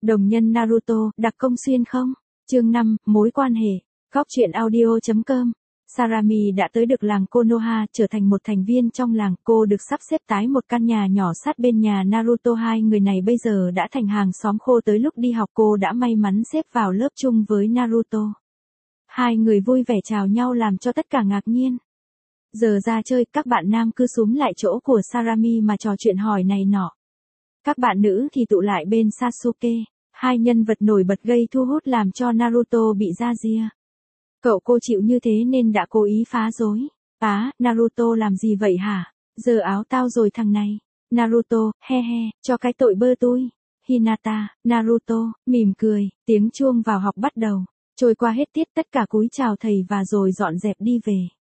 Đồng nhân Naruto, đặc công xuyên không? Chương 5, mối quan hệ. Góc truyện audio.com. Sarami đã tới được làng Konoha, trở thành một thành viên trong làng. Cô được sắp xếp tái một căn nhà nhỏ sát bên nhà Naruto. Hai người này bây giờ đã thành hàng xóm khô. Tới lúc đi học cô đã may mắn xếp vào lớp chung với Naruto. Hai người vui vẻ chào nhau làm cho tất cả ngạc nhiên. Giờ ra chơi, các bạn nam cứ xúm lại chỗ của Sarami mà trò chuyện hỏi này nọ. Các bạn nữ thì tụ lại bên Sasuke. Hai nhân vật nổi bật gây thu hút làm cho Naruto bị ra ria. Cậu cô chịu như thế nên đã cố ý phá rối. Naruto làm gì vậy hả? Giờ áo tao rồi thằng này. Naruto, he he, cho cái tội bơ tôi. Hinata, Naruto, mỉm cười, tiếng chuông vào học bắt đầu. Trôi qua hết tiết tất cả cúi chào thầy và rồi dọn dẹp đi về.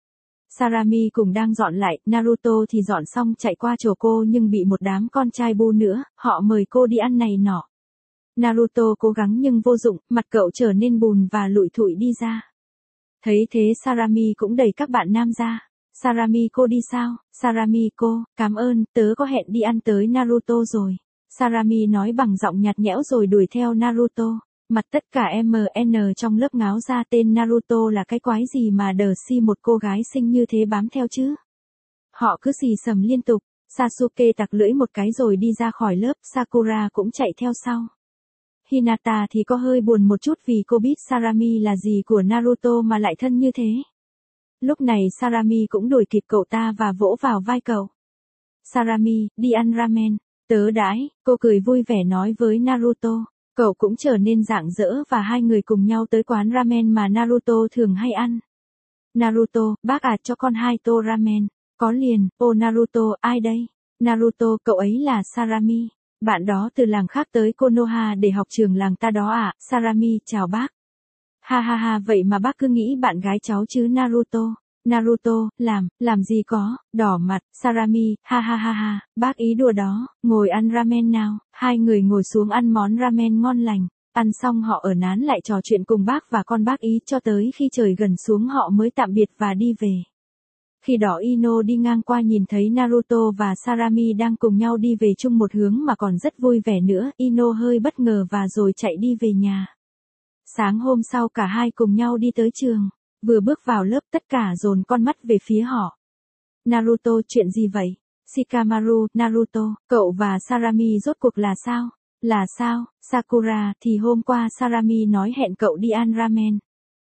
Sarami cùng đang dọn lại, Naruto thì dọn xong chạy qua chỗ cô nhưng bị một đám con trai bu nữa, họ mời cô đi ăn này nọ. Naruto cố gắng nhưng vô dụng, mặt cậu trở nên bùn và lủi thủi đi ra. Thấy thế Sarami cũng đẩy các bạn nam ra. Sarami cô đi sao? Sarami cô, cảm ơn, tớ có hẹn đi ăn tới Naruto rồi. Sarami nói bằng giọng nhạt nhẽo rồi đuổi theo Naruto. Mặt tất cả MN trong lớp ngáo ra tên Naruto là cái quái gì mà đờ si một cô gái xinh như thế bám theo chứ. Họ cứ xì xầm liên tục. Sasuke tặc lưỡi một cái rồi đi ra khỏi lớp, Sakura cũng chạy theo sau. Hinata thì có hơi buồn một chút vì cô biết Sarami là gì của Naruto mà lại thân như thế. Lúc này Sarami cũng đuổi kịp cậu ta và vỗ vào vai cậu. Sarami, đi ăn ramen. Tớ đãi, cô cười vui vẻ nói với Naruto. Cậu cũng trở nên rạng rỡ và hai người cùng nhau tới quán ramen mà Naruto thường hay ăn. Naruto, bác cho con 2 tô ramen. Có liền, Naruto, ai đây? Naruto, cậu ấy là Sarami. Bạn đó từ làng khác tới Konoha để học trường làng ta đó à? Sarami, chào bác. Ha ha ha, vậy mà bác cứ nghĩ bạn gái cháu chứ Naruto. Naruto, làm gì có, đỏ mặt, Sarami, ha ha ha ha, bác ý đùa đó, ngồi ăn ramen nào. Hai người ngồi xuống ăn món ramen ngon lành. Ăn xong họ ở nán lại trò chuyện cùng bác và con bác ý cho tới khi trời gần xuống họ mới tạm biệt và đi về. Khi đó Ino đi ngang qua nhìn thấy Naruto và Sarami đang cùng nhau đi về chung một hướng mà còn rất vui vẻ nữa, Ino hơi bất ngờ và rồi chạy đi về nhà. Sáng hôm sau cả hai cùng nhau đi tới trường, vừa bước vào lớp tất cả dồn con mắt về phía họ. Naruto, chuyện gì vậy? Shikamaru, Naruto, cậu và Sarami rốt cuộc là sao? Là sao? Sakura, thì hôm qua Sarami nói hẹn cậu đi ăn ramen.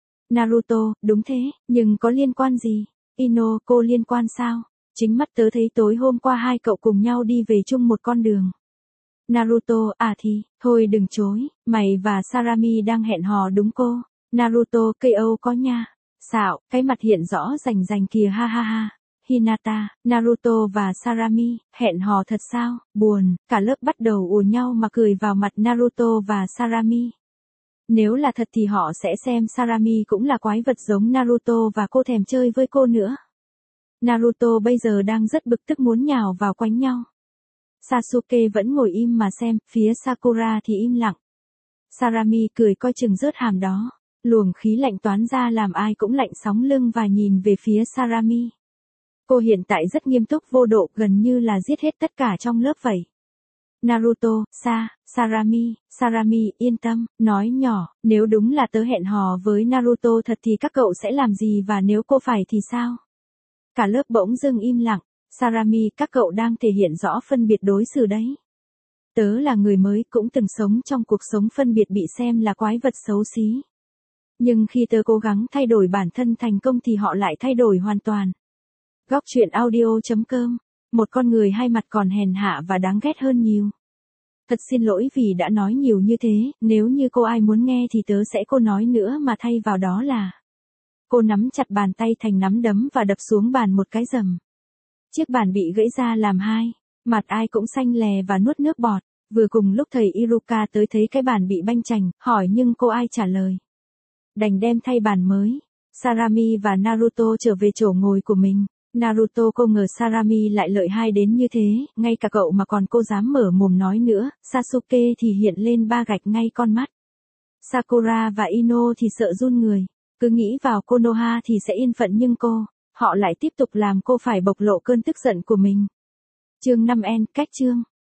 Naruto, đúng thế, nhưng có liên quan gì? Ino, cô liên quan sao? Chính mắt tớ thấy tối hôm qua hai cậu cùng nhau đi về chung một con đường. Naruto, thì, thôi đừng chối, mày và Sarami đang hẹn hò đúng cô? Naruto, KO có nha. Xạo, cái mặt hiện rõ rành rành kìa ha ha ha. Hinata, Naruto và Sarami, hẹn hò thật sao? Buồn, cả lớp bắt đầu ùa nhau mà cười vào mặt Naruto và Sarami. Nếu là thật thì họ sẽ xem Sarami cũng là quái vật giống Naruto và cô thèm chơi với cô nữa. Naruto bây giờ đang rất bực tức muốn nhào vào quánh nhau. Sasuke vẫn ngồi im mà xem, phía Sakura thì im lặng. Sarami cười coi chừng rớt hàm đó. Luồng khí lạnh toán ra làm ai cũng lạnh sóng lưng và nhìn về phía Sarami. Cô hiện tại rất nghiêm túc vô độ, gần như là giết hết tất cả trong lớp vậy. Naruto, Sarami, yên tâm, nói nhỏ, nếu đúng là tớ hẹn hò với Naruto thật thì các cậu sẽ làm gì và nếu cô phải thì sao? Cả lớp bỗng dưng im lặng. Sarami, các cậu đang thể hiện rõ phân biệt đối xử đấy. Tớ là người mới cũng từng sống trong cuộc sống phân biệt bị xem là quái vật xấu xí. Nhưng khi tớ cố gắng thay đổi bản thân thành công thì họ lại thay đổi hoàn toàn. Góc truyện audio.com. Một con người hai mặt còn hèn hạ và đáng ghét hơn nhiều. Thật xin lỗi vì đã nói nhiều như thế, nếu như cô ai muốn nghe thì tớ sẽ cô nói nữa mà thay vào đó là. Cô nắm chặt bàn tay thành nắm đấm và đập xuống bàn một cái rầm. Chiếc bàn bị gãy ra làm hai, mặt ai cũng xanh lè và nuốt nước bọt. Vừa cùng lúc thầy Iruka tới thấy cái bàn bị banh chành, hỏi nhưng cô ai trả lời. Đành đem thay bàn mới. Sarami và Naruto trở về chỗ ngồi của mình. Naruto không ngờ Sarami lại lợi hại đến như thế, ngay cả cậu mà còn cô dám mở mồm nói nữa. Sasuke thì hiện lên ba gạch ngay con mắt. Sakura và Ino thì sợ run người, cứ nghĩ vào Konoha thì sẽ yên phận nhưng họ lại tiếp tục làm cô phải bộc lộ cơn tức giận của mình. Chương 5N, cách chương.